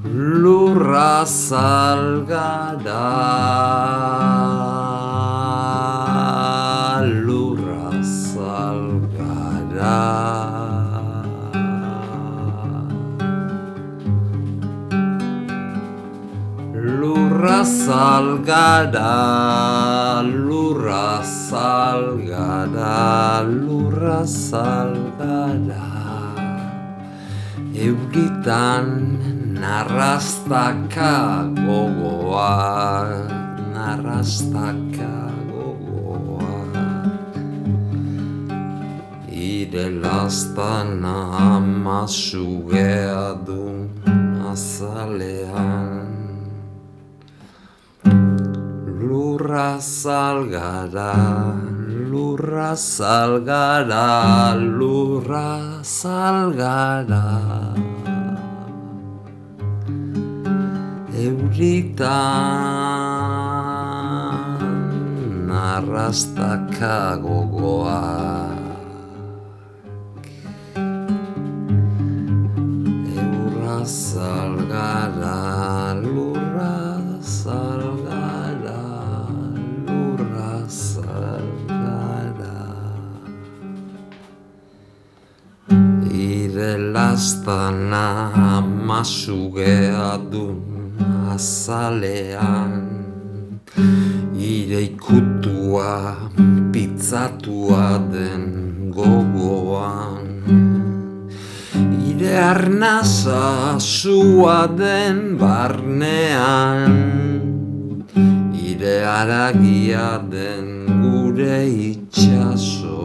lurra salgada, lurra salgada. Lurra salgada, lurra salgada, lurra salgada. Euritan narrastaka gogoa, narrastaka gogoa. Ire lastana amasugea du azalean. Lurra salgada, lurra salgada, lurra salgada. Euritan arrastaka gogoak. Lurra salgada, lurra salgada, lurra salgada. Ire lastana amasugea du azalean, ire ikutua pizzatua den gogoan, ire arnaza sua den barnean, ire haragia den gure itxaso,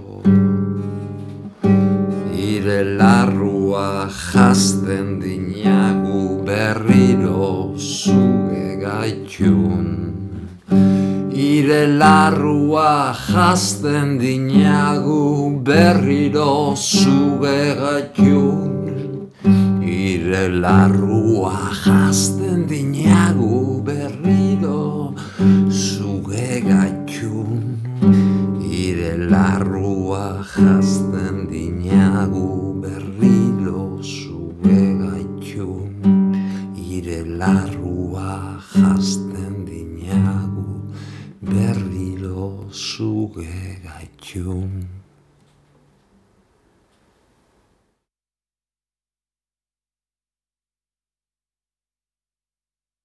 ire larrua jazten dinagu berriro zuge gaitun. Ire larrua jazten dinagu berriro zuge gaitun. Ire larrua jazten dinagu berriro zuge gaitun. Ire larrua jazten dinagu berriro zuge gaitun. Ire larrua jazten dinagu berriro zuge gaitun.